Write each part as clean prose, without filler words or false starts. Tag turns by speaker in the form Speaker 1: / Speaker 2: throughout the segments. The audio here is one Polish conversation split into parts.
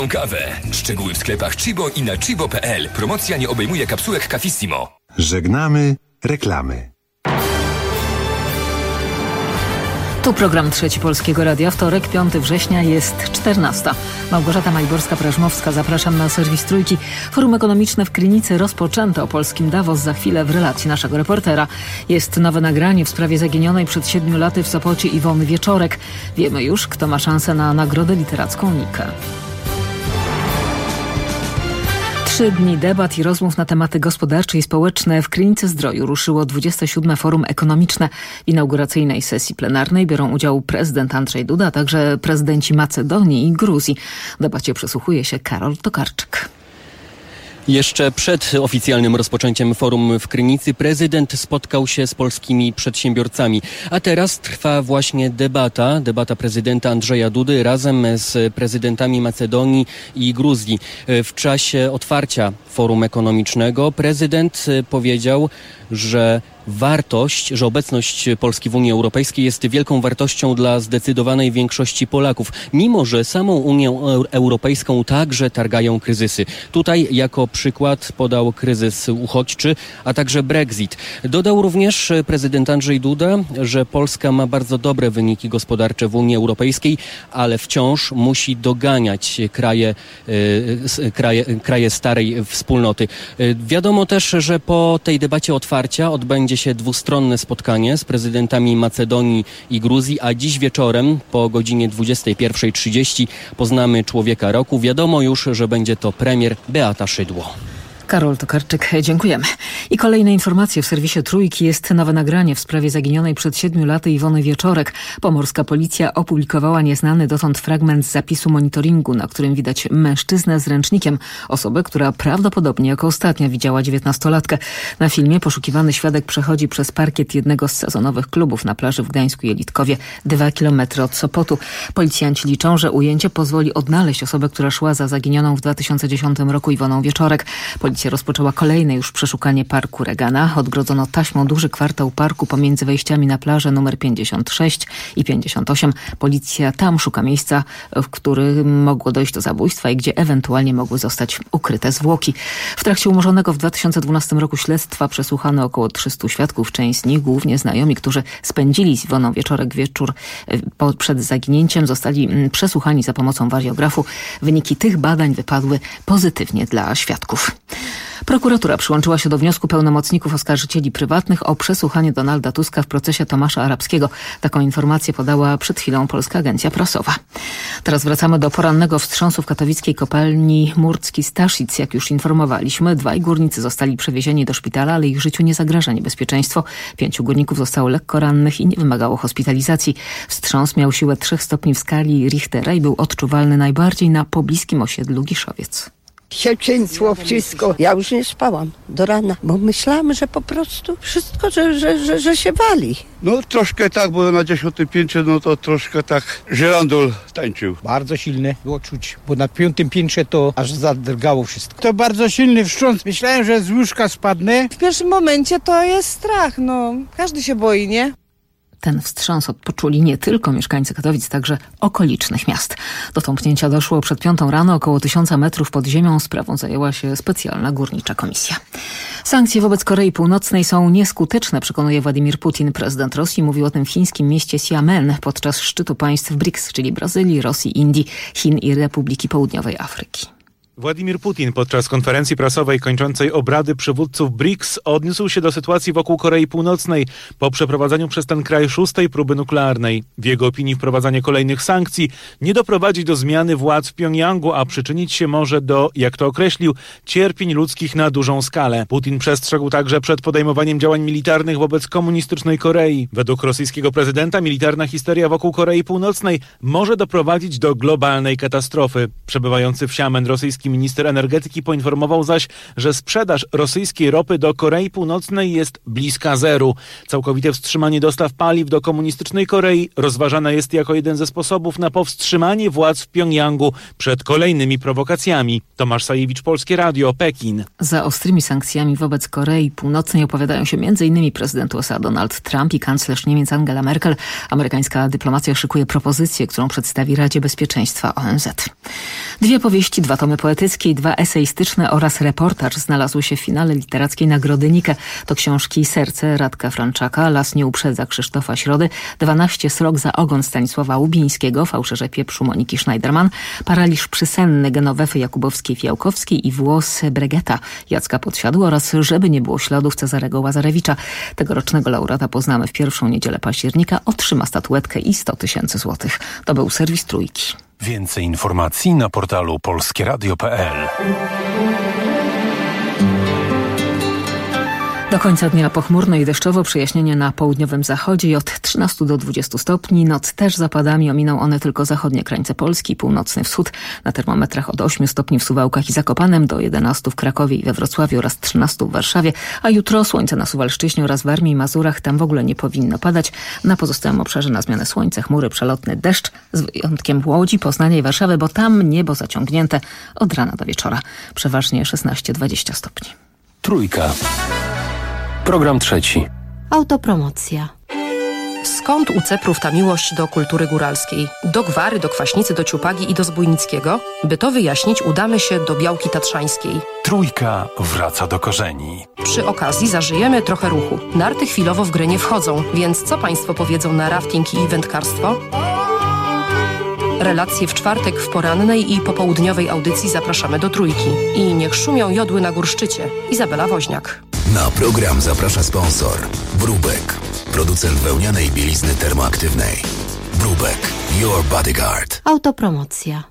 Speaker 1: Kawę. Szczegóły w sklepach Chibo i na chibo.pl. Promocja nie obejmuje kapsułek Cafissimo.
Speaker 2: Żegnamy reklamy.
Speaker 3: Tu program Trzeci Polskiego Radia. Wtorek, 5 września, jest 14. Małgorzata Majborska-Prażmowska. Zapraszam na serwis Trójki. Forum ekonomiczne w Krynicy rozpoczęto. O polskim Davos za chwilę w relacji naszego reportera. Jest nowe nagranie w sprawie zaginionej przed 7 laty w Sopocie Iwony Wieczorek. Wiemy już, kto ma szansę na nagrodę literacką Nikę. 3 dni debat i rozmów na tematy gospodarcze i społeczne. W Krynicy Zdroju ruszyło 27. Forum ekonomiczne. W inauguracyjnej sesji plenarnej biorą udział prezydent Andrzej Duda, a także prezydenci Macedonii i Gruzji. W debacie przysłuchuje się Karol Tokarczyk.
Speaker 4: Jeszcze przed oficjalnym rozpoczęciem forum w Krynicy prezydent spotkał się z polskimi przedsiębiorcami. A teraz trwa właśnie debata prezydenta Andrzeja Dudy razem z prezydentami Macedonii i Gruzji. W czasie otwarcia forum ekonomicznego prezydent powiedział, że obecność Polski w Unii Europejskiej jest wielką wartością dla zdecydowanej większości Polaków, mimo że samą Unię Europejską także targają kryzysy. Tutaj jako przykład podał kryzys uchodźczy, a także Brexit. Dodał również prezydent Andrzej Duda, że Polska ma bardzo dobre wyniki gospodarcze w Unii Europejskiej, ale wciąż musi doganiać kraje starej wspólnoty. Wiadomo też, że po tej debacie otwarcia odbędzie się dwustronne spotkanie z prezydentami Macedonii i Gruzji, a dziś wieczorem po godzinie 21:30 poznamy człowieka roku. Wiadomo już, że będzie to premier Beata Szydło.
Speaker 3: Karol Tokarczyk, dziękujemy. I kolejne informacje w serwisie Trójki. Jest nowe nagranie w sprawie zaginionej przed 7 laty Iwony Wieczorek. Pomorska policja opublikowała nieznany dotąd fragment z zapisu monitoringu, na którym widać mężczyznę z ręcznikiem. Osobę, która prawdopodobnie jako ostatnia widziała 19-latkę. Na filmie poszukiwany świadek przechodzi przez parkiet jednego z sezonowych klubów na plaży w Gdańsku Jelitkowie, 2 kilometry od Sopotu. Policjanci liczą, że ujęcie pozwoli odnaleźć osobę, która szła za zaginioną w 2010 roku Iwoną Wieczorek. Policja rozpoczęła kolejne już przeszukanie parku Regana. Odgrodzono taśmą duży kwartał parku pomiędzy wejściami na plażę nr 56 i 58. Policja tam szuka miejsca, w którym mogło dojść do zabójstwa i gdzie ewentualnie mogły zostać ukryte zwłoki. W trakcie umorzonego w 2012 roku śledztwa przesłuchano około 300 świadków. Część z nich, głównie znajomi, którzy spędzili z Iwoną Wieczorek wieczór przed zaginięciem, zostali przesłuchani za pomocą wariografu. Wyniki tych badań wypadły pozytywnie dla świadków. Prokuratura przyłączyła się do wniosku pełnomocników oskarżycieli prywatnych o przesłuchanie Donalda Tuska w procesie Tomasza Arabskiego. Taką informację podała przed chwilą Polska Agencja Prasowa. Teraz wracamy do porannego wstrząsu w katowickiej kopalni Murcki-Staszic. Jak już informowaliśmy, 2 górnicy zostali przewiezieni do szpitala, ale ich życiu nie zagraża niebezpieczeństwo. 5 górników zostało lekko rannych i nie wymagało hospitalizacji. Wstrząs miał siłę 3 stopni w skali Richtera i był odczuwalny najbardziej na pobliskim osiedlu Giszowiec.
Speaker 5: Się trzęsło wszystko. Ja już nie spałam do rana, bo myślałam, że po prostu wszystko, że się wali.
Speaker 6: No troszkę tak, bo na 10. piętrze, no to troszkę tak żyrandol tańczył.
Speaker 7: Bardzo silny było czuć, bo na 5. piętrze to aż zadrgało wszystko. To bardzo silny wstrząs. Myślałem, że z łóżka spadnę.
Speaker 8: W pierwszym momencie to jest strach, no. Każdy się boi, nie?
Speaker 3: Ten wstrząs odpoczuli nie tylko mieszkańcy Katowic, także okolicznych miast. Do tąpnięcia doszło przed 5 rano, około 1000 metrów pod ziemią. Sprawą zajęła się specjalna górnicza komisja. Sankcje wobec Korei Północnej są nieskuteczne, przekonuje Władimir Putin. Prezydent Rosji mówił o tym w chińskim mieście Xiamen podczas szczytu państw BRICS, czyli Brazylii, Rosji, Indii, Chin i Republiki Południowej Afryki.
Speaker 9: Władimir Putin podczas konferencji prasowej kończącej obrady przywódców BRICS odniósł się do sytuacji wokół Korei Północnej po przeprowadzeniu przez ten kraj 6. próby nuklearnej. W jego opinii wprowadzanie kolejnych sankcji nie doprowadzi do zmiany władz w Pjongjangu, a przyczynić się może do, jak to określił, cierpień ludzkich na dużą skalę. Putin przestrzegł także przed podejmowaniem działań militarnych wobec komunistycznej Korei. Według rosyjskiego prezydenta militarna histeria wokół Korei Północnej może doprowadzić do globalnej katastrofy. Przebywający w Xiamen rosyjski Ukraiński minister energetyki poinformował zaś, że sprzedaż rosyjskiej ropy do Korei Północnej jest bliska zeru. Całkowite wstrzymanie dostaw paliw do komunistycznej Korei rozważane jest jako jeden ze sposobów na powstrzymanie władz w Pjongjangu przed kolejnymi prowokacjami. Tomasz Sajewicz, Polskie Radio, Pekin.
Speaker 3: Za ostrymi sankcjami wobec Korei Północnej opowiadają się m.in. prezydent USA Donald Trump i kanclerz Niemiec Angela Merkel. Amerykańska dyplomacja szykuje propozycję, którą przedstawi Radzie Bezpieczeństwa ONZ. 2 powieści, 2 tomy poetyckie i 2 eseistyczne oraz reportaż znalazły się w finale literackiej Nagrody Nike. To książki Serce Radka Franczaka, Las nie uprzedza Krzysztofa Środy, 12 srok za ogon Stanisława Łubińskiego, Fałszerze pieprzu Moniki Schneiderman, Paraliż przysenny Genowefy Jakubowskiej-Fiałkowskiej i Włos Bregeta Jacka Podsiadły oraz Żeby nie było śladów Cezarego Łazarewicza. Tegorocznego laureata poznamy w pierwszą niedzielę października. Otrzyma statuetkę i 100 000 złotych. To był serwis Trójki.
Speaker 2: Więcej informacji na portalu polskieradio.pl.
Speaker 3: Do końca dnia pochmurno i deszczowo, przejaśnienie na południowym zachodzie i od 13 do 20 stopni. Noc też z opadami, ominą one tylko zachodnie krańce Polski, północny wschód. Na termometrach od 8 stopni w Suwałkach i Zakopanem do 11 w Krakowie i we Wrocławiu oraz 13 w Warszawie. A jutro słońce na Suwalszczyźnie oraz Warmii i Mazurach. Tam w ogóle nie powinno padać. Na pozostałym obszarze na zmianę słońce, chmury, przelotny deszcz z wyjątkiem Łodzi, Poznania i Warszawy, bo tam niebo zaciągnięte od rana do wieczora. Przeważnie 16-20 stopni.
Speaker 10: Trójka. Program trzeci.
Speaker 11: Autopromocja. Skąd u Ceprów ta miłość do kultury góralskiej? Do Gwary, do Kwaśnicy, do Ciupagi i do Zbójnickiego? By to wyjaśnić, udamy się do Białki Tatrzańskiej.
Speaker 2: Trójka wraca do korzeni.
Speaker 11: Przy okazji zażyjemy trochę ruchu. Narty chwilowo w grę nie wchodzą, więc co Państwo powiedzą na rafting i wędkarstwo? Relacje w czwartek w porannej i popołudniowej audycji zapraszamy do Trójki. I niech szumią jodły na górszczycie. Izabela Woźniak.
Speaker 12: Na program zaprasza sponsor Brubek, producent wełnianej bielizny termoaktywnej. Brubek, your bodyguard.
Speaker 11: Autopromocja.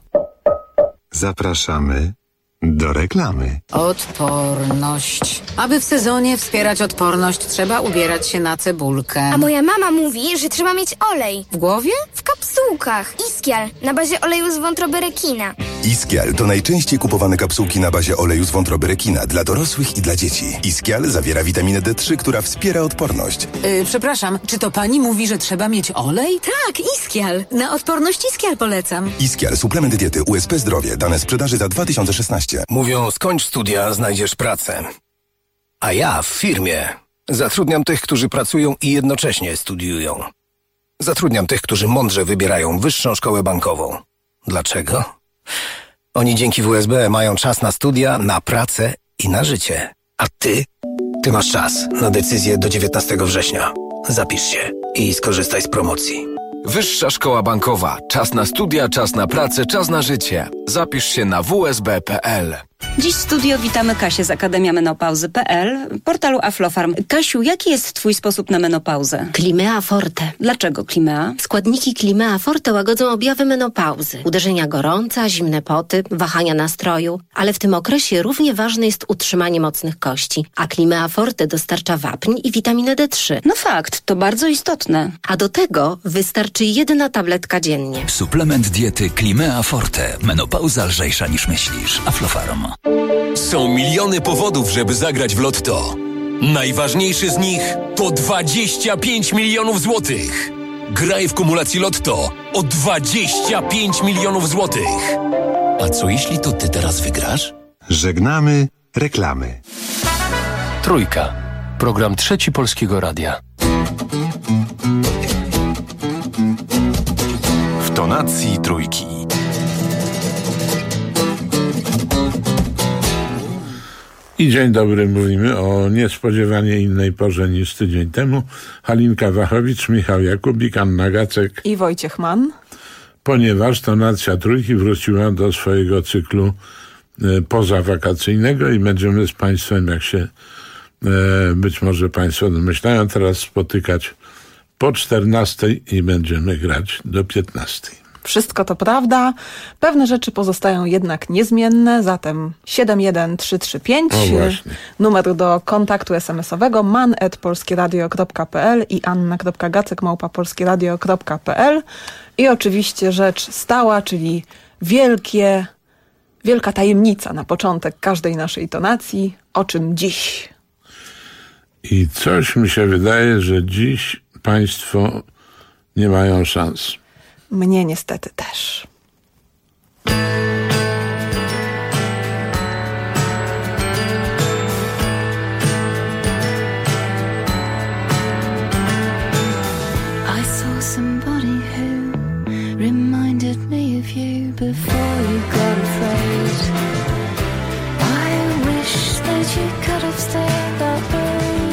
Speaker 2: Zapraszamy do reklamy.
Speaker 13: Odporność. Aby w sezonie wspierać odporność, trzeba ubierać się na cebulkę.
Speaker 14: A moja mama mówi, że trzeba mieć olej.
Speaker 13: W głowie?
Speaker 14: W kapsułkach. Iskial, na bazie oleju z wątroby rekina.
Speaker 15: Iskial to najczęściej kupowane kapsułki na bazie oleju z wątroby rekina dla dorosłych i dla dzieci. Iskial zawiera witaminę D3, która wspiera odporność.
Speaker 13: Przepraszam, czy to pani mówi, że trzeba mieć olej? Tak, Iskial. Na odporność Iskial polecam.
Speaker 15: Iskial, suplement diety USP Zdrowie. Dane sprzedaży za 2016.
Speaker 10: Mówią, skończ studia, znajdziesz pracę. A ja w firmie zatrudniam tych, którzy pracują i jednocześnie studiują. Zatrudniam tych, którzy mądrze wybierają wyższą szkołę bankową. Dlaczego? Oni dzięki WSB mają czas na studia, na pracę i na życie. A ty? Ty masz czas na decyzję do 19 września. Zapisz się i skorzystaj z promocji.
Speaker 1: Wyższa szkoła bankowa. Czas na studia, czas na pracę, czas na życie. Zapisz się na wsb.pl.
Speaker 16: Dziś w studio witamy Kasię z Akademia Menopauzy.pl, portalu Aflofarm. Kasiu, jaki jest twój sposób na menopauzę?
Speaker 17: Climea Forte.
Speaker 16: Dlaczego Climea?
Speaker 17: Składniki Climea Forte łagodzą objawy menopauzy. Uderzenia gorąca, zimne poty, wahania nastroju. Ale w tym okresie równie ważne jest utrzymanie mocnych kości. A Climea Forte dostarcza wapń i witaminę D3.
Speaker 16: No fakt, to bardzo istotne.
Speaker 17: A do tego wystarczy 1 tabletka dziennie.
Speaker 12: Suplement diety Climea Forte. Menopauza lżejsza niż myślisz. Aflofarm.
Speaker 1: Są miliony powodów, żeby zagrać w Lotto. Najważniejszy z nich to 25 milionów złotych. Graj w kumulacji Lotto o 25 milionów złotych.
Speaker 12: A co jeśli to ty teraz wygrasz?
Speaker 2: Żegnamy reklamy.
Speaker 10: Trójka. Program trzeci Polskiego Radia.
Speaker 2: W tonacji trójki.
Speaker 18: I dzień dobry, mówimy o niespodziewanie innej porze niż tydzień temu. Halinka Wachowicz, Michał Jakubik, Anna Gacek
Speaker 8: i Wojciech Mann.
Speaker 18: Ponieważ tonacja trójki wróciła do swojego cyklu pozawakacyjnego i będziemy z Państwem, jak się być może Państwo domyślają, teraz spotykać po 14 i będziemy grać do 15.
Speaker 8: Wszystko to prawda. Pewne rzeczy pozostają jednak niezmienne, zatem 71335, numer do kontaktu SMS-owego man@polskieradio.pl i anna.gacek@polskieradio.pl i oczywiście rzecz stała, czyli wielkie
Speaker 19: wielka tajemnica na początek każdej naszej tonacji. O czym dziś?
Speaker 18: I coś mi się wydaje, że dziś państwo nie mają szans.
Speaker 19: Mnie niestety też.
Speaker 20: Somebody who reminded me of you before you got afraid. I wish that you could have stayed that way.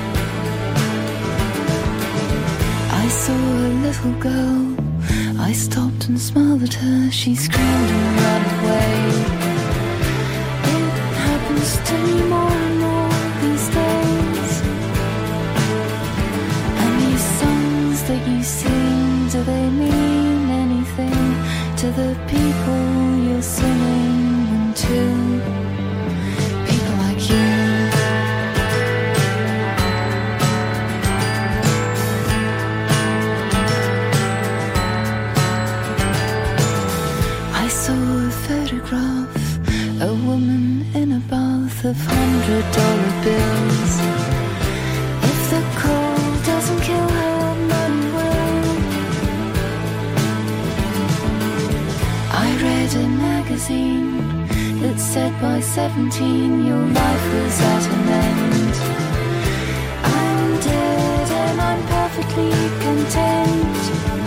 Speaker 20: I saw a little girl, I stopped and smiled at her, she screamed and ran away. It happens to me more and more these days. And these songs that you sing, do they mean anything to the people you're singing them to? People like you. I saw a photograph, a woman in a bath of $100 bills. If the cold doesn't kill her, none will. I read a magazine that said by 17 your life was at an end. I'm dead and I'm perfectly content.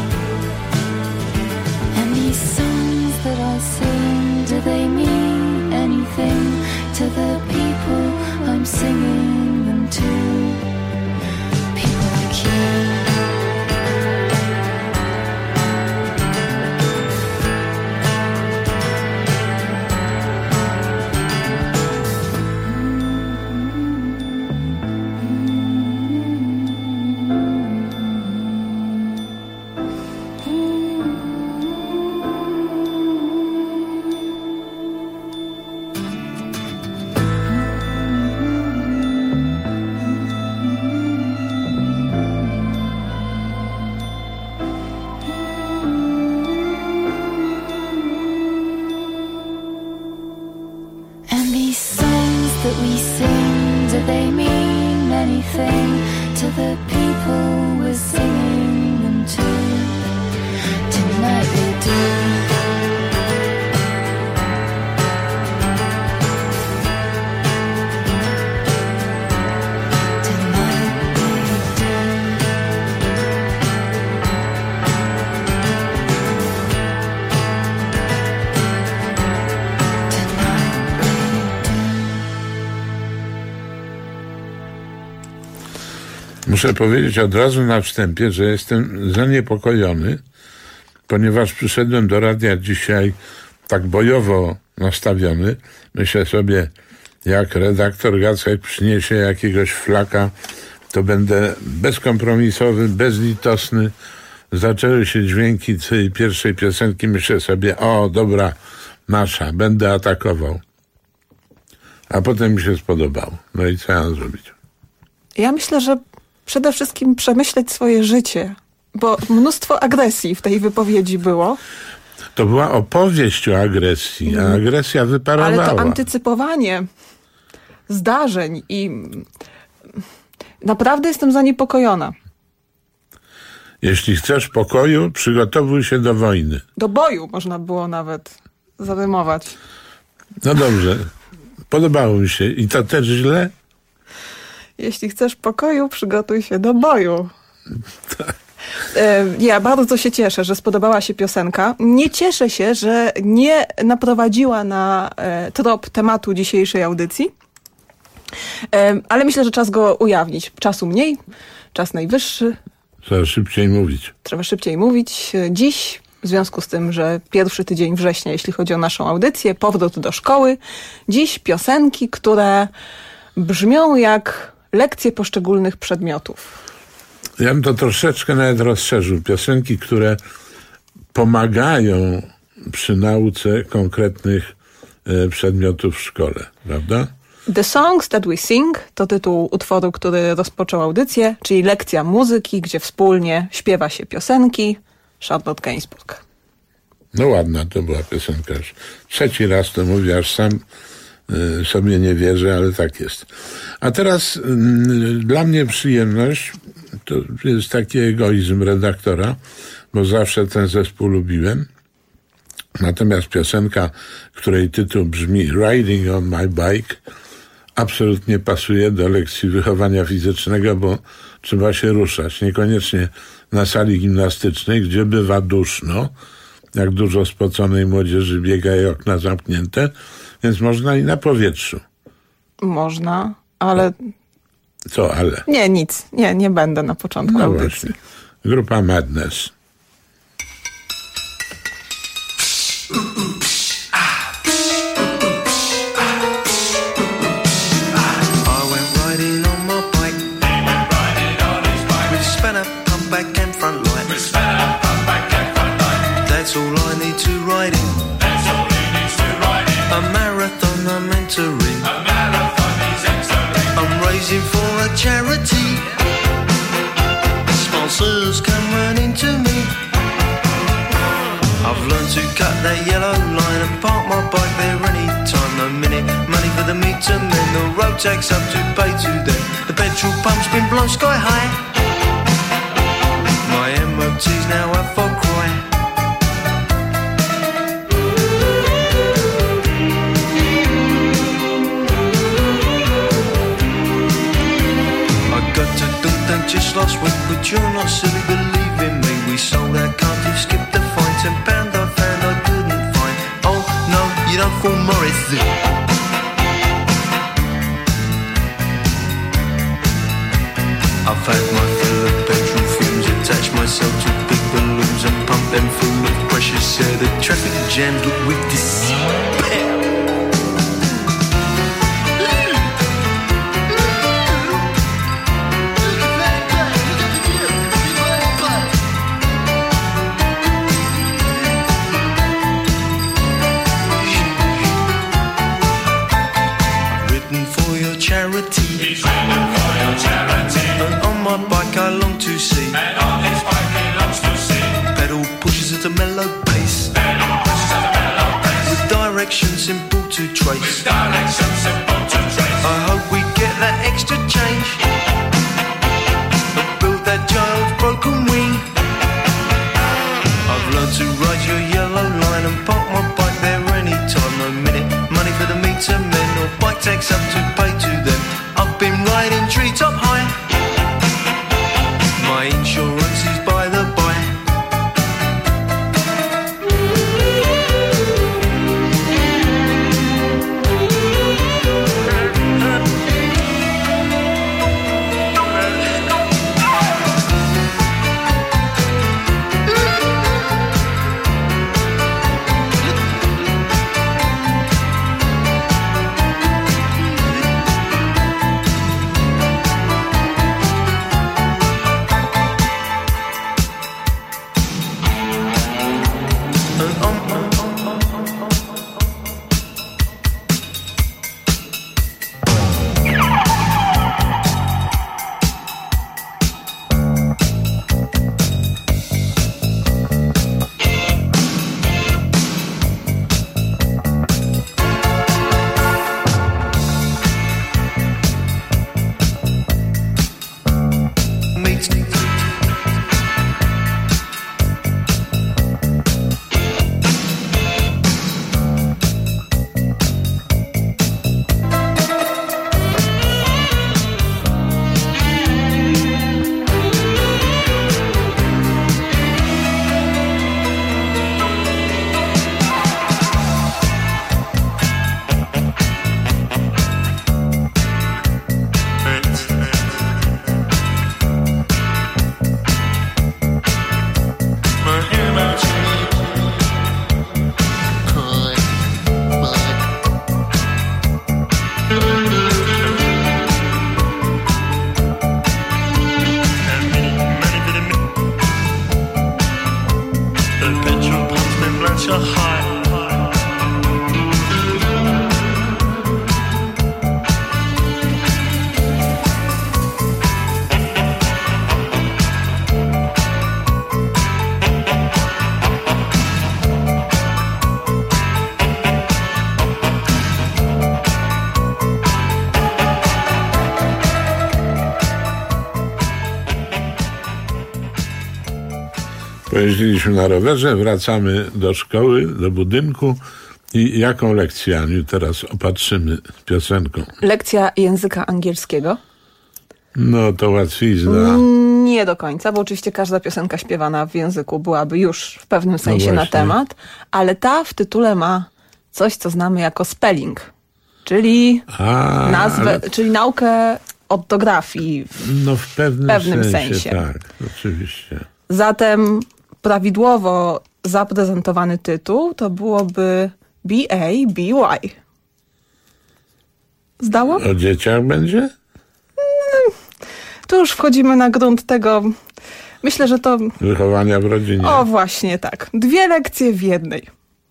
Speaker 20: And these songs that I sing, do they mean anything to the people I'm singing them to? People like you.
Speaker 18: Muszę powiedzieć od razu na wstępie, że jestem zaniepokojony, ponieważ przyszedłem do radia dzisiaj tak bojowo nastawiony. Myślę sobie, jak redaktor Gacek przyniesie jakiegoś flaka, to będę bezkompromisowy, bezlitosny. Zaczęły się dźwięki tej pierwszej piosenki. Myślę sobie, o dobra, nasza, będę atakował. A potem mi się spodobało. No i co ja mam zrobić?
Speaker 19: Ja myślę, że przede wszystkim przemyśleć swoje życie, bo mnóstwo agresji w tej wypowiedzi było.
Speaker 18: To była opowieść o agresji, a agresja wyparowała.
Speaker 19: Ale to antycypowanie zdarzeń i naprawdę jestem zaniepokojona.
Speaker 18: Jeśli chcesz pokoju, przygotowuj się do wojny.
Speaker 19: Do boju można było nawet zarymować.
Speaker 18: No dobrze, podobało mi się. I to też źle?
Speaker 19: Jeśli chcesz pokoju, przygotuj się do boju. Ja bardzo się cieszę, że spodobała się piosenka. Nie cieszę się, że nie naprowadziła na trop tematu dzisiejszej audycji. Ale myślę, że czas go ujawnić. Czasu mniej, czas najwyższy.
Speaker 18: Trzeba szybciej mówić.
Speaker 19: Trzeba szybciej mówić. Dziś, w związku z tym, że pierwszy tydzień września, jeśli chodzi o naszą audycję, powrót do szkoły. Dziś piosenki, które brzmią jak lekcje poszczególnych przedmiotów.
Speaker 18: Ja bym to troszeczkę nawet rozszerzył. Piosenki, które pomagają przy nauce konkretnych przedmiotów w szkole, prawda?
Speaker 19: The Songs That We Sing to tytuł utworu, który rozpoczął audycję, czyli lekcja muzyki, gdzie wspólnie śpiewa się piosenki. Charlotte Gainsbourg.
Speaker 18: No ładna to była piosenka. Trzeci raz to mówię, aż sam sobie nie wierzę, ale tak jest. A teraz dla mnie przyjemność, to jest taki egoizm redaktora, bo zawsze ten zespół lubiłem. Natomiast piosenka, której tytuł brzmi Riding on my bike, absolutnie pasuje do lekcji wychowania fizycznego, bo trzeba się ruszać. Niekoniecznie na sali gimnastycznej, gdzie bywa duszno, jak dużo spoconej młodzieży biega i okna zamknięte, więc można i na powietrzu.
Speaker 19: Można, ale...
Speaker 18: Co ale?
Speaker 19: Nie, nic. Nie będę na początku audycji.
Speaker 18: Właśnie. Grupa Madness.
Speaker 21: That's all I need to ride in. That's all he needs to ride in. A marathon I'm entering. A marathon he's entering. I'm raising for a charity. Sponsors come running to me. I've learned to cut that yellow line and park my bike there anytime. No minute money for the meter men. The road tax up to pay to them. The petrol pump's been blown sky high. My MOT's now up for cry. Just last week, but you're not silly, believe in me. We sold our car to skip the fine. £10 I found I couldn't find. Oh no, you don't fool Morris. I've had my fill of petrol fumes, attached myself to big balloons and pumped them full of precious air. The traffic jams look with despair. He's riding for your charity. And on my bike I long to see. And on his bike he longs to see. Pedal pushes at a mellow pace. Pedal pushes at a mellow pace. With directions simple to trace. With directions simple to trace. I hope we get that extra change. And build that child's broken wing. I've learned to ride your yellow line and park my bike there anytime. No minute money for the meter men or bike tax up to pay to them. I've been riding treetop high. My insurance is by the by.
Speaker 18: Pojeździliśmy na rowerze, wracamy do szkoły, do budynku i jaką lekcję, Aniu, teraz opatrzymy piosenką?
Speaker 19: Lekcja języka angielskiego.
Speaker 18: No to łatwizna.
Speaker 19: Nie do końca, bo oczywiście każda piosenka śpiewana w języku byłaby już w pewnym sensie na temat, ale ta w tytule ma coś, co znamy jako spelling, czyli czyli naukę ortografii w pewnym sensie.
Speaker 18: Tak, oczywiście.
Speaker 19: Zatem prawidłowo zaprezentowany tytuł to byłoby B-A-B-Y. Zdało?
Speaker 18: O dzieciach będzie?
Speaker 19: Tu już wchodzimy na grunt tego, myślę, że to...
Speaker 18: Wychowania w rodzinie.
Speaker 19: O, właśnie tak. 2 lekcje w jednej.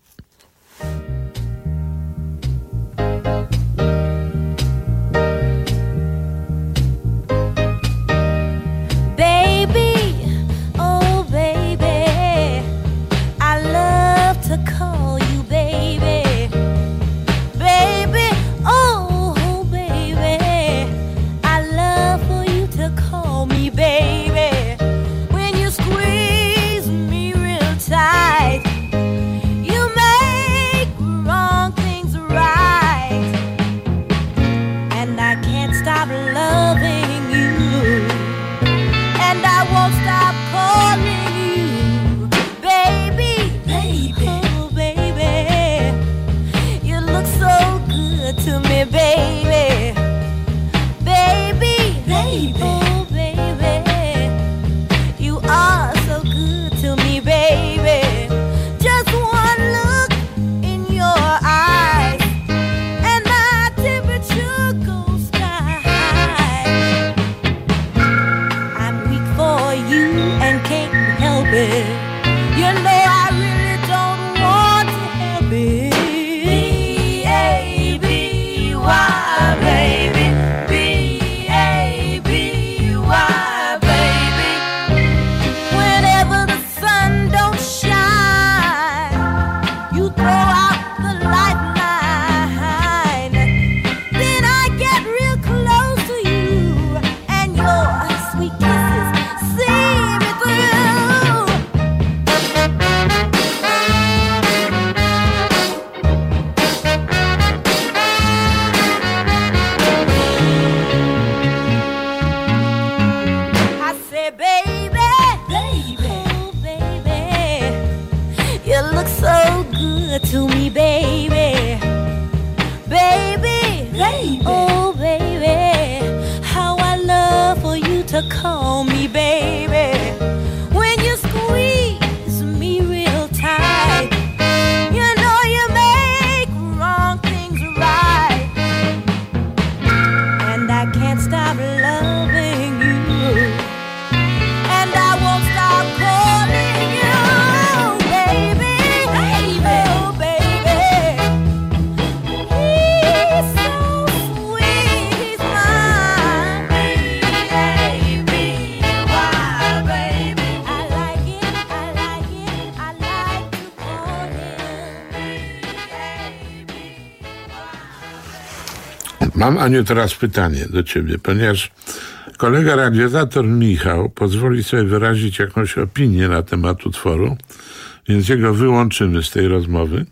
Speaker 18: Mam, Aniu, teraz pytanie do ciebie, ponieważ kolega radiozator Michał pozwoli sobie wyrazić jakąś opinię na temat utworu, więc jego wyłączymy z tej rozmowy.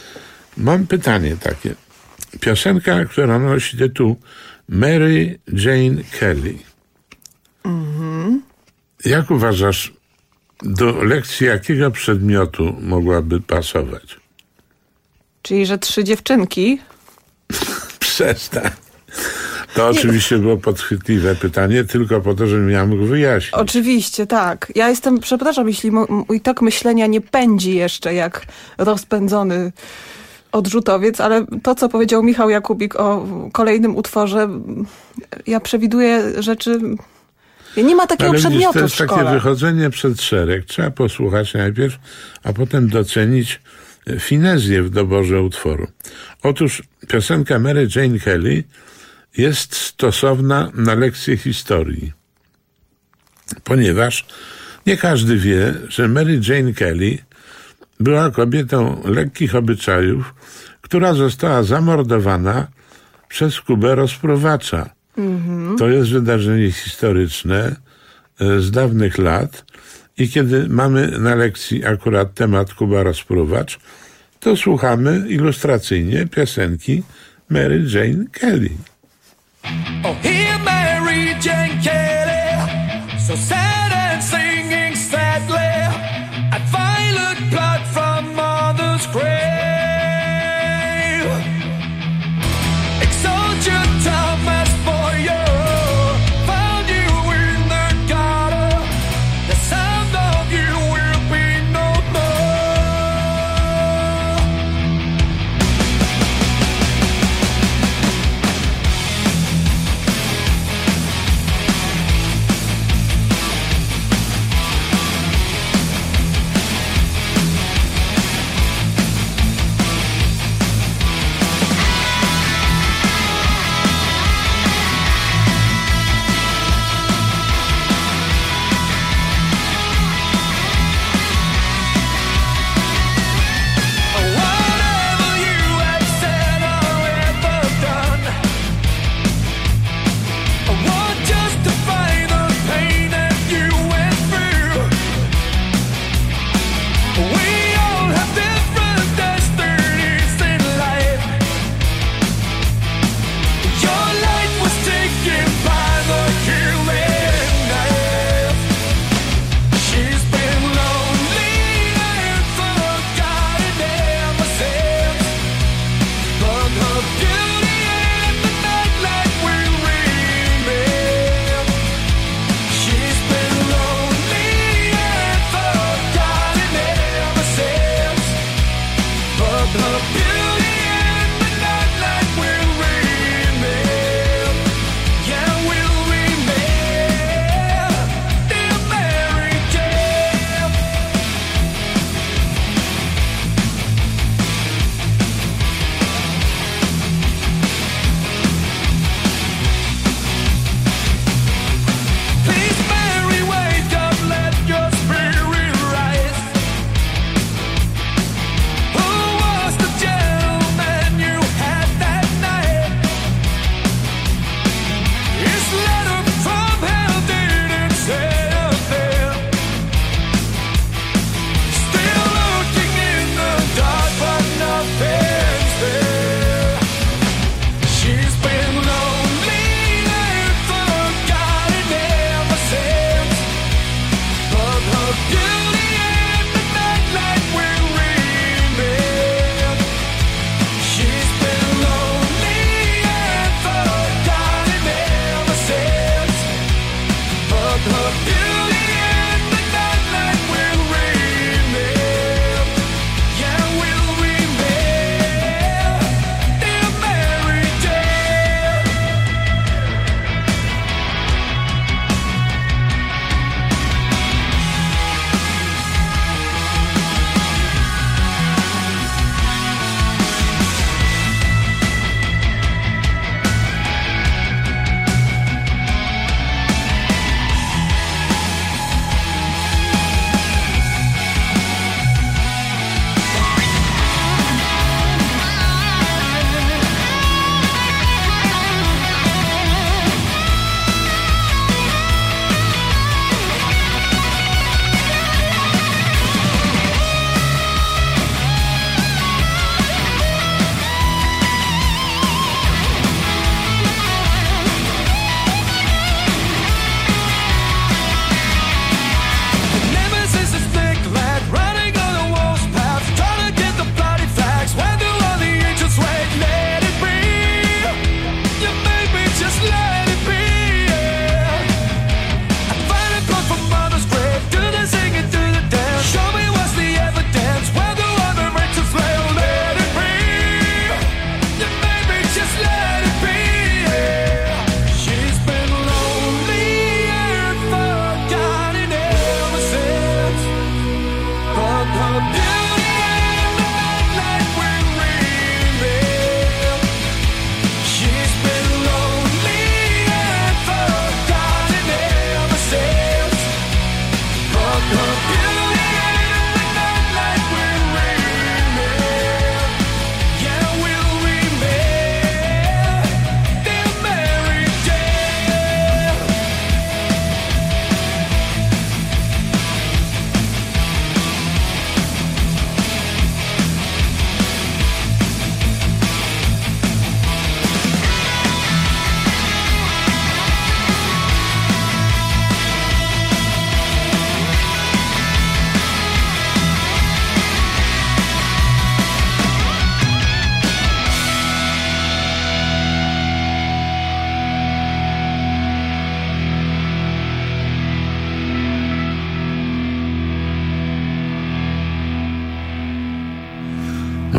Speaker 18: Mam pytanie takie. Piosenka, która nosi tytuł Mary Jane Kelly. Jak uważasz, do lekcji jakiego przedmiotu mogłaby pasować?
Speaker 19: Czyli, że 3 dziewczynki?
Speaker 18: Przestań. To oczywiście było podchwytliwe pytanie, tylko po to, żebym ja mógł wyjaśnić.
Speaker 19: Oczywiście, tak. Ja jestem, przepraszam, jeśli mój tok myślenia nie pędzi jeszcze jak rozpędzony odrzutowiec, ale to, co powiedział Michał Jakubik o kolejnym utworze, ja przewiduję rzeczy... Nie ma takiego przedmiotu
Speaker 18: to jest
Speaker 19: w szkole.
Speaker 18: Takie wychodzenie przed szereg. Trzeba posłuchać najpierw, a potem docenić finezję w doborze utworu. Otóż piosenka Mary Jane Kelly jest stosowna na lekcję historii, ponieważ nie każdy wie, że Mary Jane Kelly była kobietą lekkich obyczajów, która została zamordowana przez Kubę Rozpruwacza. To jest wydarzenie historyczne z dawnych lat I kiedy mamy na lekcji akurat temat Kuba Rozpruwacz, to słuchamy ilustracyjnie piosenki Mary Jane Kelly.
Speaker 21: Oh, here Mary Jane Kelly, so sad and singing sadly, at violet blood from mother's grave. Exalt your Thomas for you, found you in the gutter, the sound of you will be no more.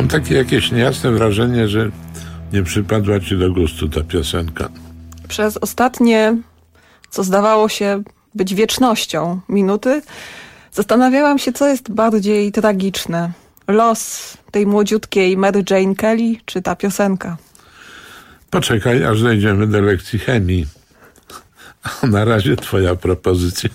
Speaker 18: Mam takie jakieś niejasne wrażenie, że nie przypadła ci do gustu ta piosenka.
Speaker 19: Przez ostatnie, co zdawało się być wiecznością, minuty, zastanawiałam się, co jest bardziej tragiczne. Los tej młodziutkiej Mary Jane Kelly, czy ta piosenka?
Speaker 18: Poczekaj, aż dojdziemy do lekcji chemii. A na razie twoja propozycja.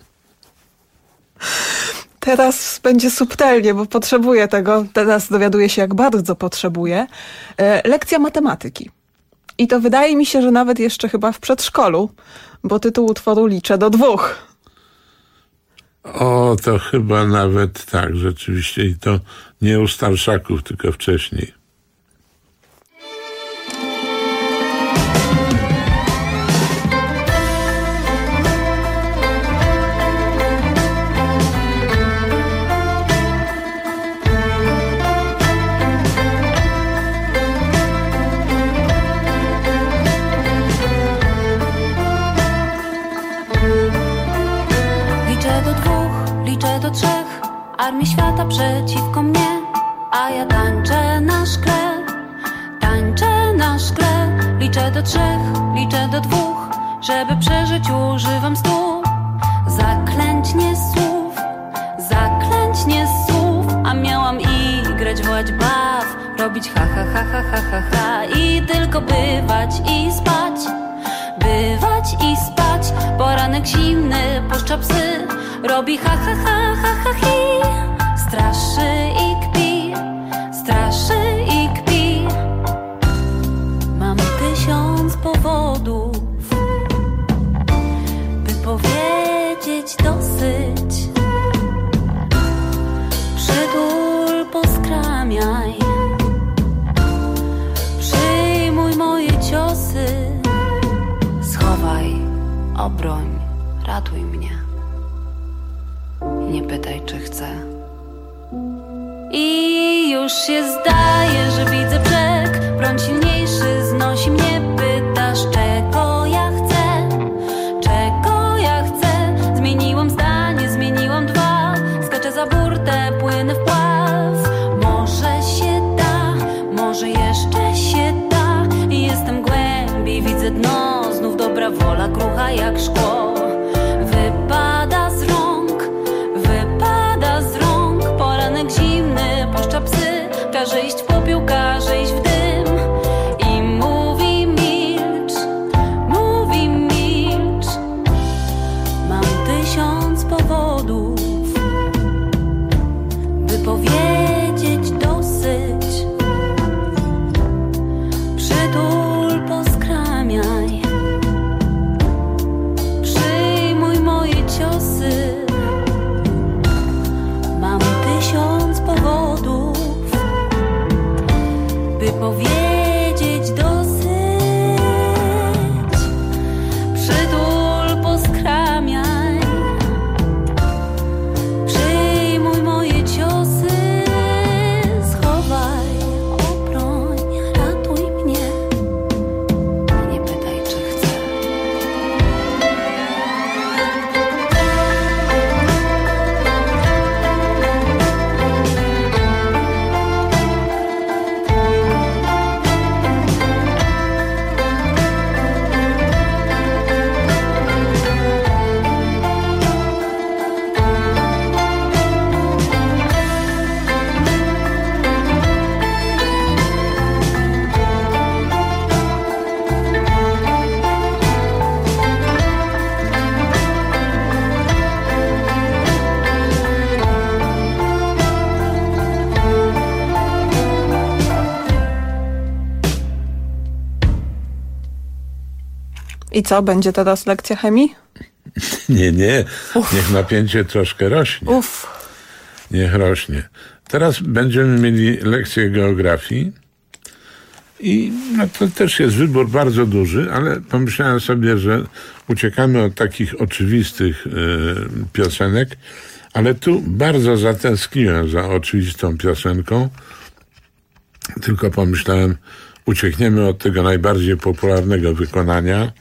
Speaker 19: Teraz będzie subtelnie, bo potrzebuję tego. Teraz dowiaduję się, jak bardzo potrzebuję. Lekcja matematyki. I to wydaje mi się, że nawet jeszcze chyba w przedszkolu, bo tytuł utworu Liczę do 2.
Speaker 18: O, to chyba nawet tak, rzeczywiście. I to nie u starszaków, tylko wcześniej.
Speaker 20: Armii świata przeciwko mnie, a ja tańczę na szkle, tańczę na szkle. Liczę do 3, liczę do 2, żeby przeżyć używam 100 zaklęć, nie słów, zaklęć, nie słów. A miałam igrać, wołać baw, robić ha ha ha ha ha ha ha i tylko bywać i spać, bywać i spać. Poranek zimny puszcza psy, robi ha ha ha ha ha hi. Straszy i kpi, straszy i kpi. Mam 1000 powodów, by powiedzieć dosyć. Przytul, poskramiaj, przyjmuj moje ciosy. Schowaj, obroń, ratuj mnie. Nie pytaj, czy chcę. I już się zdaje, że widzę brzeg. Prąd silniejszy znosi mnie. Pytasz, czego ja chcę, czego ja chcę. Zmieniłam zdanie, zmieniłam 2. Skaczę za burtę, płynę w pław. Może się da, może jeszcze się da. Jestem głębiej, widzę dno. Znów dobra wola, krucha jak szkło. Wypada z rąk, wypada z rąk. Poranek zimny puszcza psy, każe iść w popiół, każe iść w dym. I mówi milcz, mówi milcz. Mam 1000 powodów, by powiedzieć dosyć. Przytul, poskramiaj, przyjmuj moje ciosy. Mam 1000 powodów, by powiedzieć dosyć. Przytul, poskramiaj, przyjmuj moje ciosy. Schowaj, obroń, ratuj mnie. Nie pytaj, czy chcę.
Speaker 19: I co, będzie teraz lekcja chemii?
Speaker 18: Nie, niech napięcie troszkę rośnie. Niech rośnie. Teraz będziemy mieli lekcję geografii i no, to też jest wybór bardzo duży, ale pomyślałem sobie, że uciekamy od takich oczywistych piosenek, ale tu bardzo zatęskniłem za oczywistą piosenką, tylko pomyślałem, uciekniemy od tego najbardziej popularnego wykonania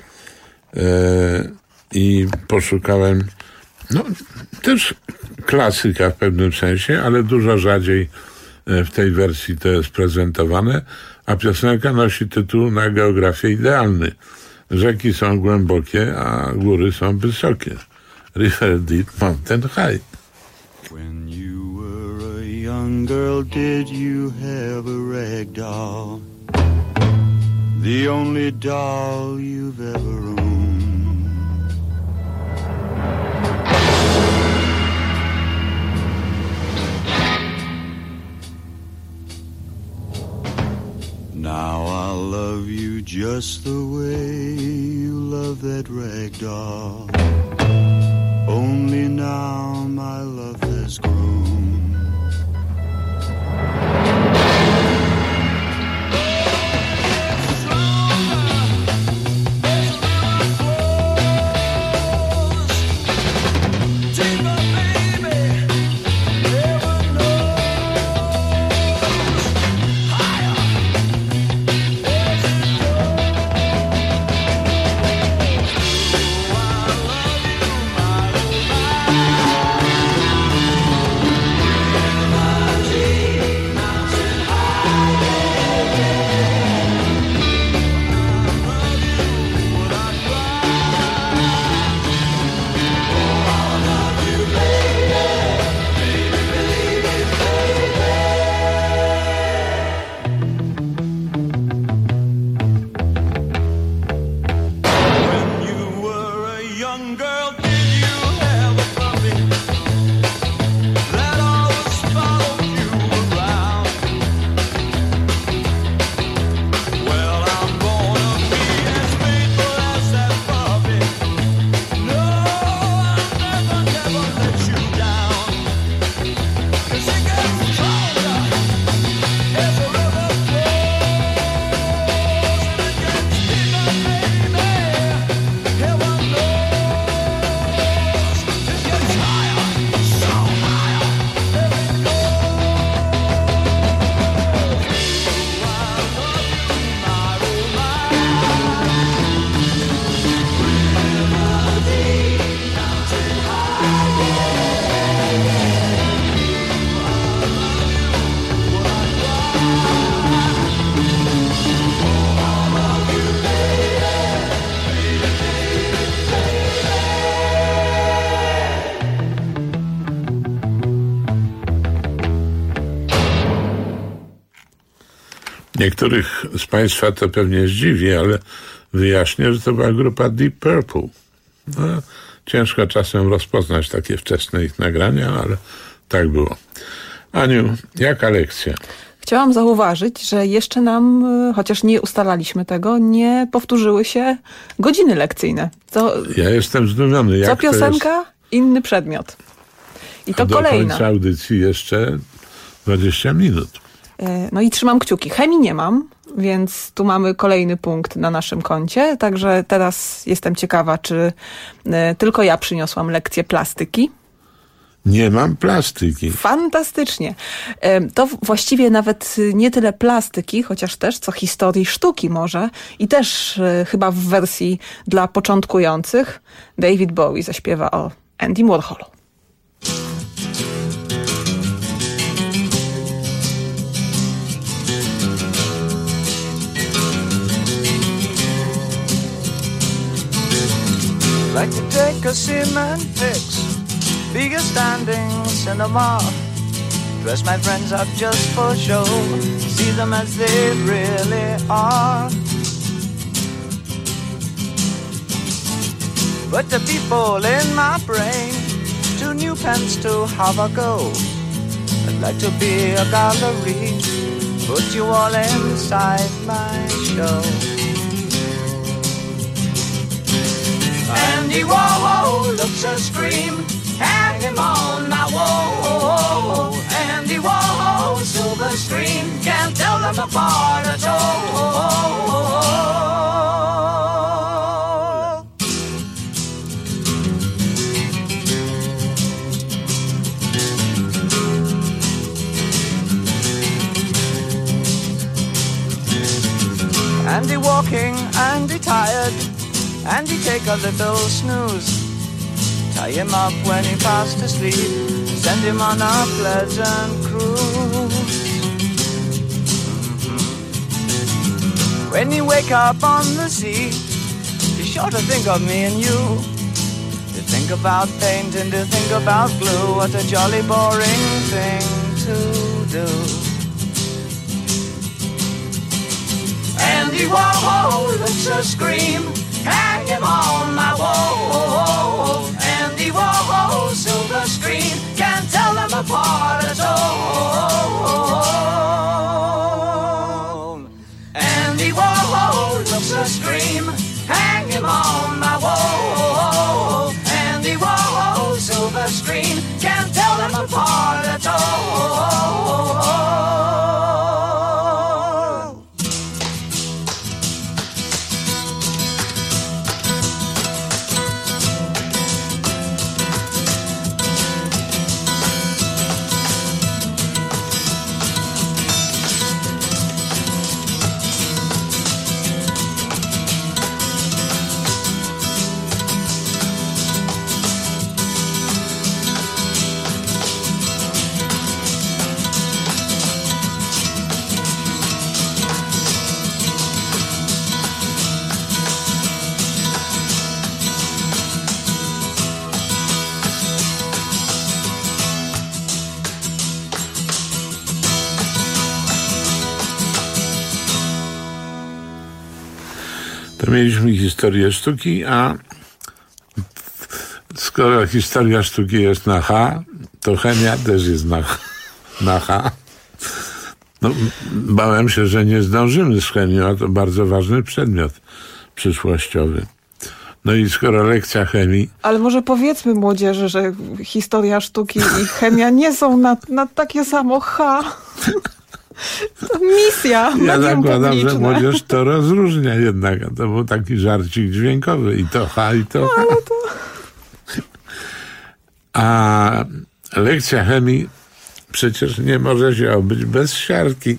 Speaker 18: i poszukałem no, też klasyka w pewnym sensie, ale dużo rzadziej w tej wersji to jest prezentowane, a piosenka nosi tytuł Na geografię idealny. Rzeki są głębokie, a góry są wysokie. River deep, mountain high.
Speaker 21: When you were a young girl, did you have a rag doll? The only doll you've ever owned. Now I'll love you just the way you love that rag doll. Only now my love has grown.
Speaker 18: Niektórych z Państwa to pewnie zdziwi, ale wyjaśnię, że to była grupa Deep Purple. No, ciężko czasem rozpoznać takie wczesne ich nagrania, ale tak było. Aniu, jaka lekcja?
Speaker 19: Chciałam zauważyć, że jeszcze nam, chociaż nie ustalaliśmy tego, nie powtórzyły się godziny lekcyjne.
Speaker 18: Ja jestem zdumiony.
Speaker 19: Co piosenka, inny przedmiot. I to kolejna.
Speaker 18: Do końca audycji jeszcze 20 minut.
Speaker 19: No i trzymam kciuki. Chemii nie mam, więc tu mamy kolejny punkt na naszym koncie. Także teraz jestem ciekawa, czy tylko ja przyniosłam lekcję plastyki.
Speaker 18: Nie mam plastyki.
Speaker 19: Fantastycznie. To właściwie nawet nie tyle plastyki, chociaż też co historii sztuki może. I też chyba w wersji dla początkujących David Bowie zaśpiewa o Andy Warholu.
Speaker 21: Like to take a cement fix, be a standing cinema. Dress my friends up just for show, see them as they really are. But the people in my brain, 2 new pence to have a go. I'd like to be a gallery, put you all inside my show. Andy Warhol looks a scream, hang him on my wall. Andy Warhol, silver screen, can't tell them apart at all. Andy walking, Andy tired, Andy take a little snooze. Tie him up when he fast asleep, send him on a pleasant cruise.
Speaker 4: When you wake up on the sea, be sure to think of me and you. To think about paint and to think about glue, what a jolly boring thing to do. Andy Warhol looks a scream, hang him on my wall. Andy Warhol, silver screen, can't tell them apart at all. Andy Warhol looks a scream, hang him on my wall. Andy Warhol, silver screen, can't tell them apart at all.
Speaker 18: To mieliśmy historię sztuki, a skoro historia sztuki jest na H, to chemia też jest na H. No, bałem się, że nie zdążymy z chemią, a to bardzo ważny przedmiot przyszłościowy. No i skoro lekcja chemii...
Speaker 19: Ale może powiedzmy młodzieży, że historia sztuki i chemia nie są na takie samo H. To misja.
Speaker 18: Ja zakładam, że młodzież to rozróżnia jednak. To był taki żarcik dźwiękowy. I to H, i to H. A lekcja chemii przecież nie może się obyć bez siarki.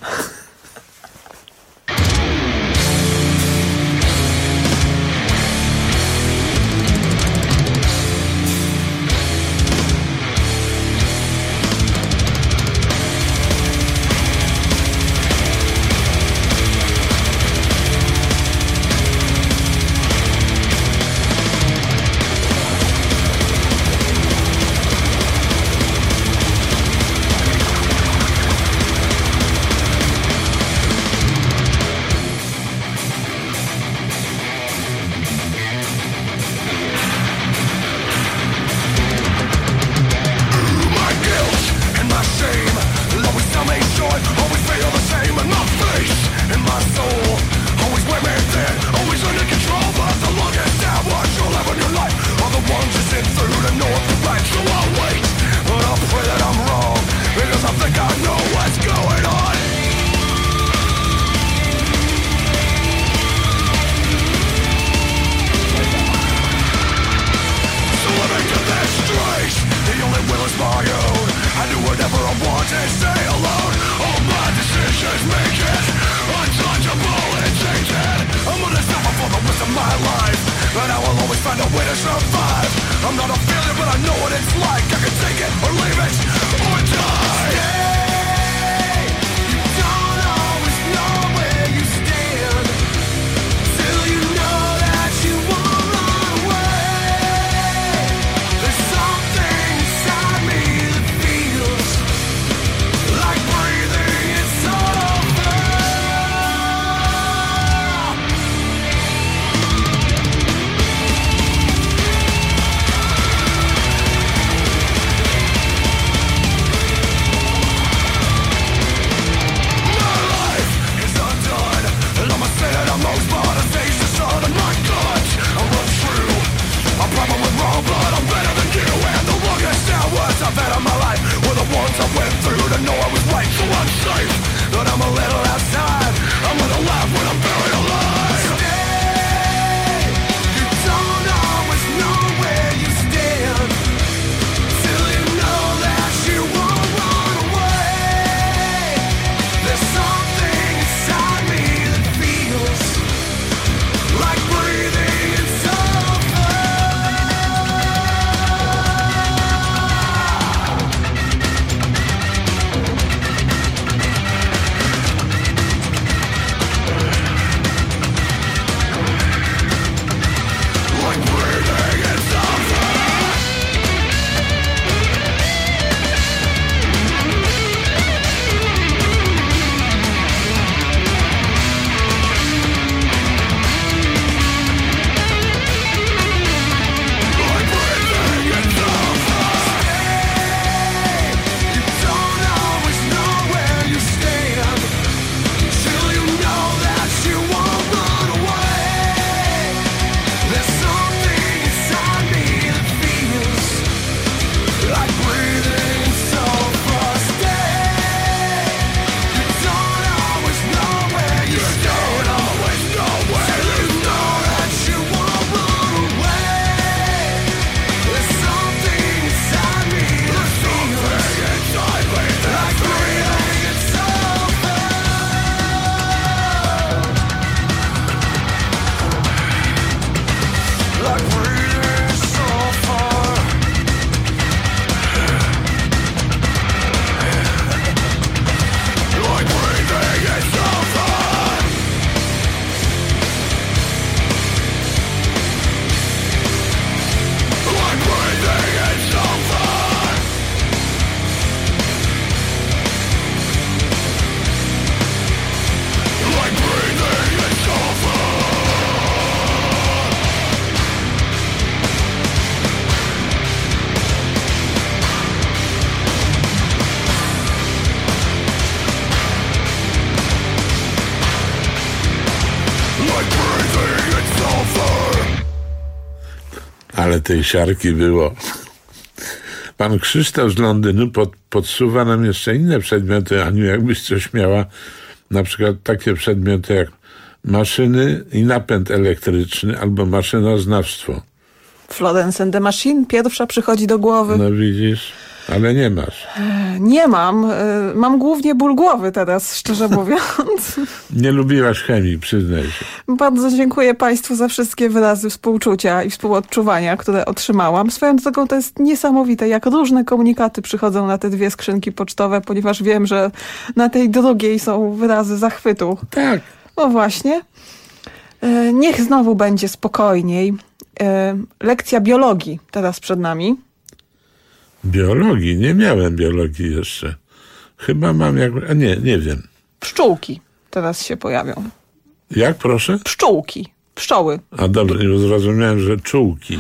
Speaker 18: Ale tej siarki było. Pan Krzysztof z Londynu podsuwa nam jeszcze inne przedmioty. Aniu, jakbyś coś miała, na przykład takie przedmioty jak maszyny i napęd elektryczny albo maszynoznawstwo.
Speaker 19: Florence and the Machine pierwsza przychodzi do głowy.
Speaker 18: No widzisz, ale nie masz.
Speaker 19: Nie mam. Mam głównie ból głowy teraz, szczerze mówiąc.
Speaker 18: Nie lubiłaś chemii, przyznaj się.
Speaker 19: Bardzo dziękuję Państwu za wszystkie wyrazy współczucia i współodczuwania, które otrzymałam. Swoją drogą to jest niesamowite, jak różne komunikaty przychodzą na te 2 skrzynki pocztowe, ponieważ wiem, że na tej drugiej są wyrazy zachwytu.
Speaker 18: Tak.
Speaker 19: No właśnie. Niech znowu będzie spokojniej. Lekcja biologii teraz przed nami.
Speaker 18: Biologii? Nie miałem biologii jeszcze. Chyba mam nie wiem.
Speaker 19: Pszczółki teraz się pojawią.
Speaker 18: Jak, proszę?
Speaker 19: Pszczółki. Pszczoły.
Speaker 18: A dobrze, już zrozumiałem, że czułki.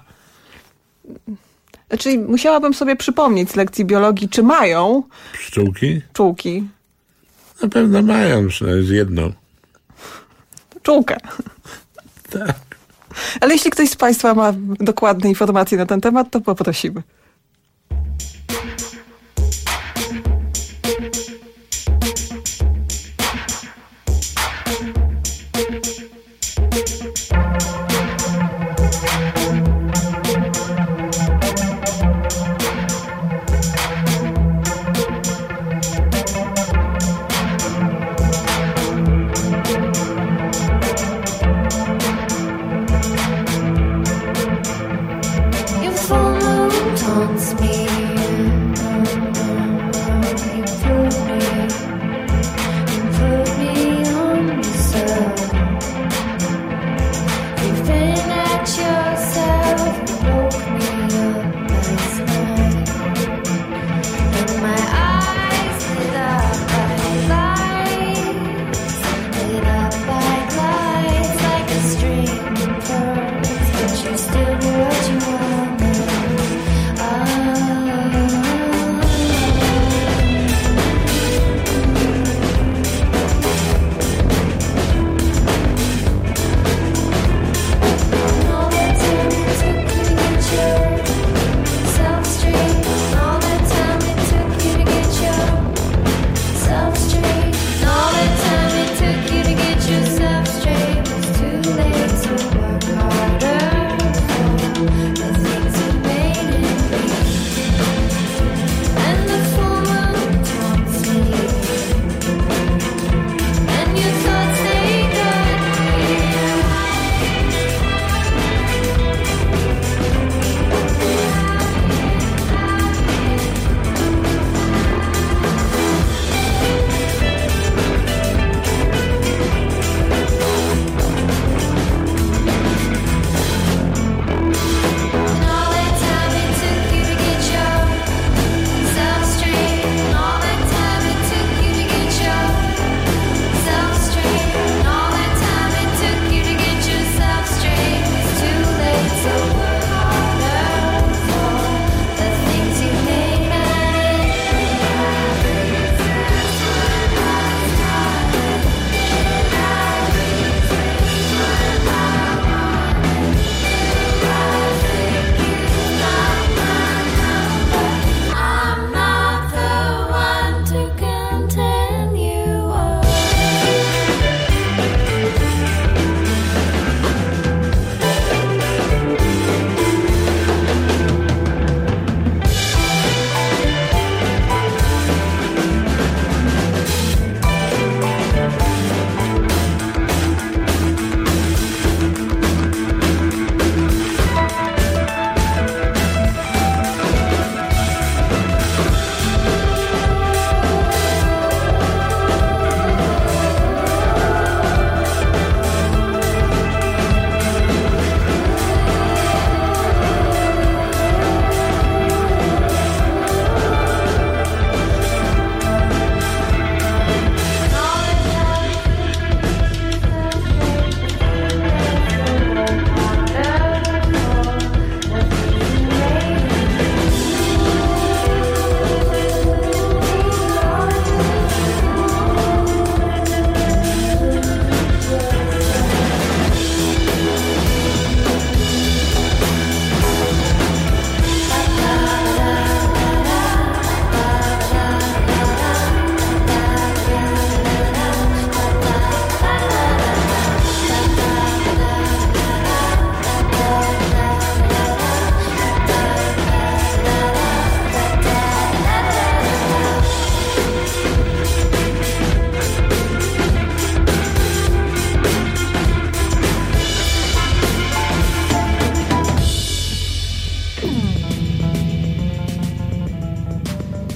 Speaker 19: Czyli musiałabym sobie przypomnieć z lekcji biologii, czy mają...
Speaker 18: Pszczółki?
Speaker 19: Czułki.
Speaker 18: Na pewno mają przynajmniej jedną.
Speaker 19: Czułkę.
Speaker 18: Tak.
Speaker 19: Ale jeśli ktoś z Państwa ma dokładne informacje na ten temat, to poprosimy.
Speaker 20: Your full moon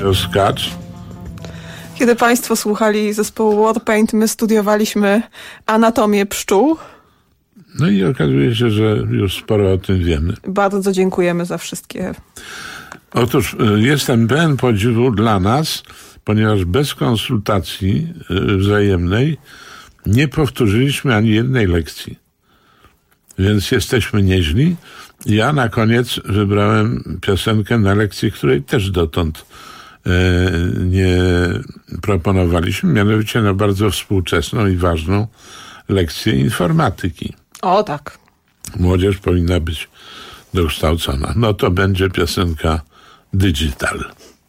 Speaker 18: Rozkacz.
Speaker 19: Kiedy Państwo słuchali zespołu Warpaint, my studiowaliśmy anatomię pszczół.
Speaker 18: No i okazuje się, że już sporo o tym wiemy.
Speaker 19: Bardzo dziękujemy za wszystkie.
Speaker 18: Otóż jestem pełen podziwu dla nas, ponieważ bez konsultacji wzajemnej nie powtórzyliśmy ani jednej lekcji. Więc jesteśmy nieźli. Ja na koniec wybrałem piosenkę na lekcji, której też dotąd nie proponowaliśmy, mianowicie na bardzo współczesną i ważną lekcję informatyki.
Speaker 19: O tak.
Speaker 18: Młodzież powinna być dokształcona. No to będzie piosenka Digital.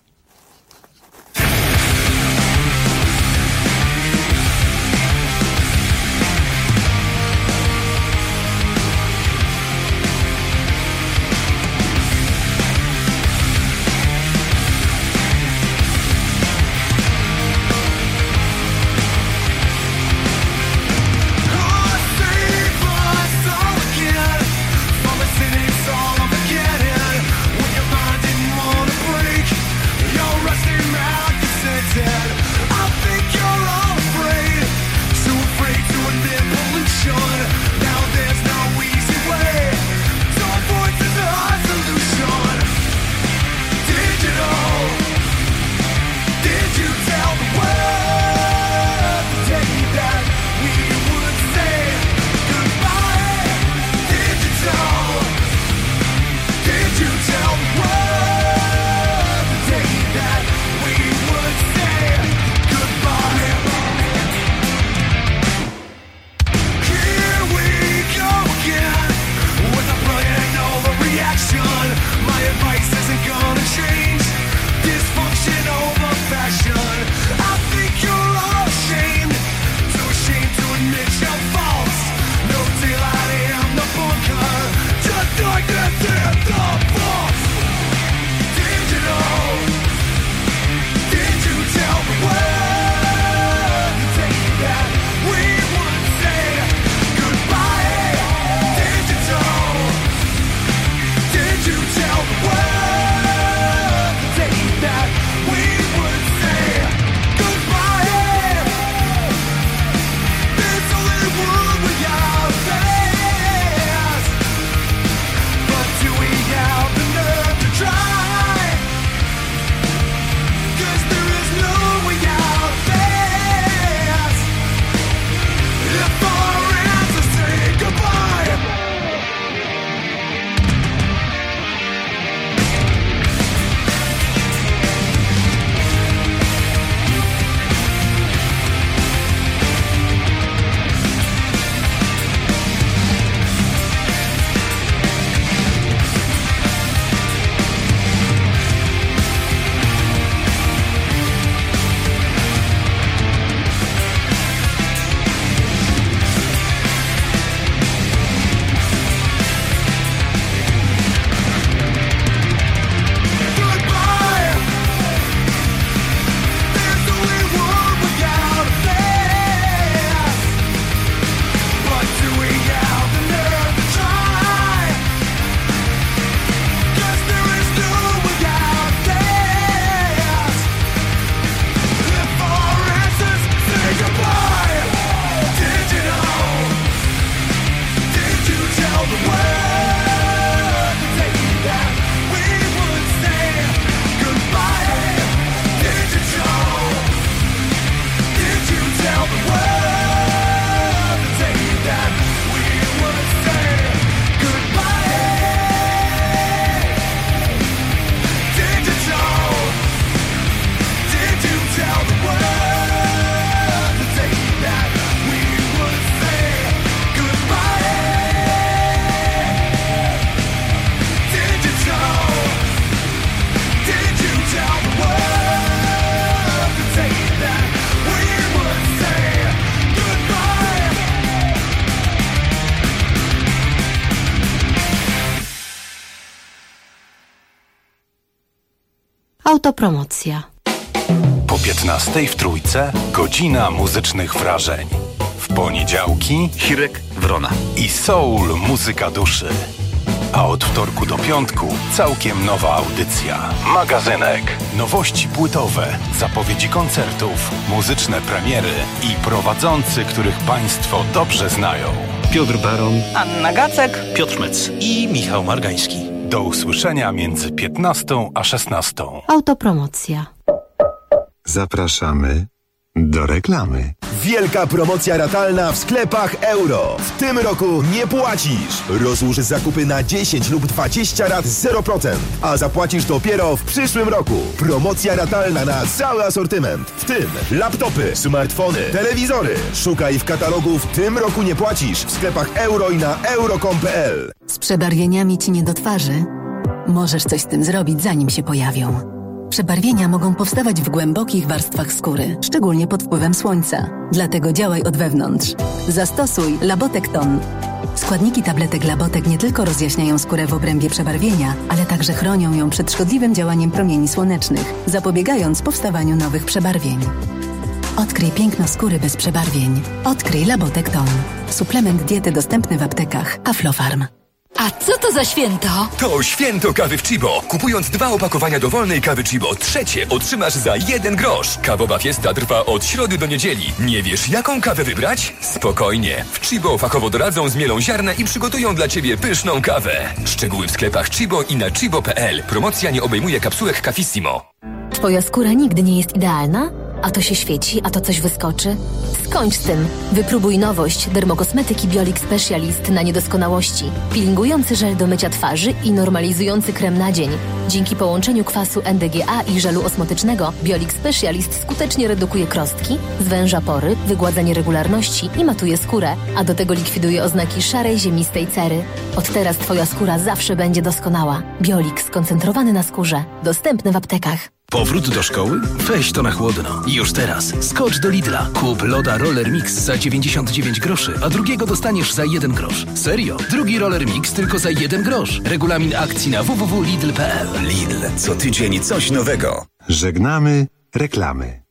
Speaker 17: Autopromocja.
Speaker 12: Po 15 w Trójce godzina muzycznych wrażeń. W poniedziałki
Speaker 5: Hirek Wrona
Speaker 12: i soul muzyka duszy.
Speaker 2: A od wtorku do piątku całkiem nowa audycja. Magazynek. Nowości płytowe, zapowiedzi koncertów, muzyczne premiery i prowadzący, których Państwo dobrze znają.
Speaker 5: Piotr Baron,
Speaker 8: Anna Gacek,
Speaker 5: Piotr Mec i Michał Margański.
Speaker 2: Do usłyszenia między 15 a 16.
Speaker 17: Autopromocja.
Speaker 22: Zapraszamy do reklamy.
Speaker 23: Wielka promocja ratalna w sklepach Euro. W tym roku nie płacisz. Rozłóż zakupy na 10 lub 20 rat 0%, a zapłacisz dopiero w przyszłym roku. Promocja ratalna na cały asortyment, w tym laptopy, smartfony, telewizory. Szukaj w katalogu "W tym roku nie płacisz" w sklepach Euro i na euro.com.pl.
Speaker 13: Z przebarwieniami ci nie do twarzy? Możesz coś z tym zrobić, zanim się pojawią. Przebarwienia mogą powstawać w głębokich warstwach skóry, szczególnie pod wpływem słońca. Dlatego działaj od wewnątrz. Zastosuj Labotek Ton. Składniki tabletek Labotek nie tylko rozjaśniają skórę w obrębie przebarwienia, ale także chronią ją przed szkodliwym działaniem promieni słonecznych, zapobiegając powstawaniu nowych przebarwień. Odkryj piękno skóry bez przebarwień. Odkryj Labotek Ton. Suplement diety dostępny w aptekach Aflofarm.
Speaker 24: A co to za święto?
Speaker 1: To święto kawy w Chibo. Kupując 2 opakowania dowolnej kawy Chibo, trzecie otrzymasz za 1 grosz. Kawowa fiesta trwa od środy do niedzieli. Nie wiesz, jaką kawę wybrać? Spokojnie. W Chibo fachowo doradzą, zmielą ziarna i przygotują dla Ciebie pyszną kawę. Szczegóły w sklepach Chibo i na chibo.pl. Promocja nie obejmuje kapsułek Cafissimo.
Speaker 24: Twoja skóra nigdy nie jest idealna? A to się świeci, a to coś wyskoczy? Skończ z tym. Wypróbuj nowość dermokosmetyki Biolix Specialist na niedoskonałości. Peelingujący żel do mycia twarzy i normalizujący krem na dzień. Dzięki połączeniu kwasu NDGA i żelu osmotycznego Biolix Specialist skutecznie redukuje krostki, zwęża pory, wygładza nieregularności i matuje skórę, a do tego likwiduje oznaki szarej, ziemistej cery. Od teraz Twoja skóra zawsze będzie doskonała. Biolix skoncentrowany na skórze. Dostępny w aptekach.
Speaker 12: Powrót do szkoły? Weź to na chłodno. Już teraz skocz do Lidla. Kup loda Roller Mix za 99 groszy, a drugiego dostaniesz za 1 grosz. Serio? Drugi Roller Mix tylko za 1 grosz. Regulamin akcji na www.lidl.pl.
Speaker 22: Lidl. Co tydzień coś nowego. Żegnamy reklamy.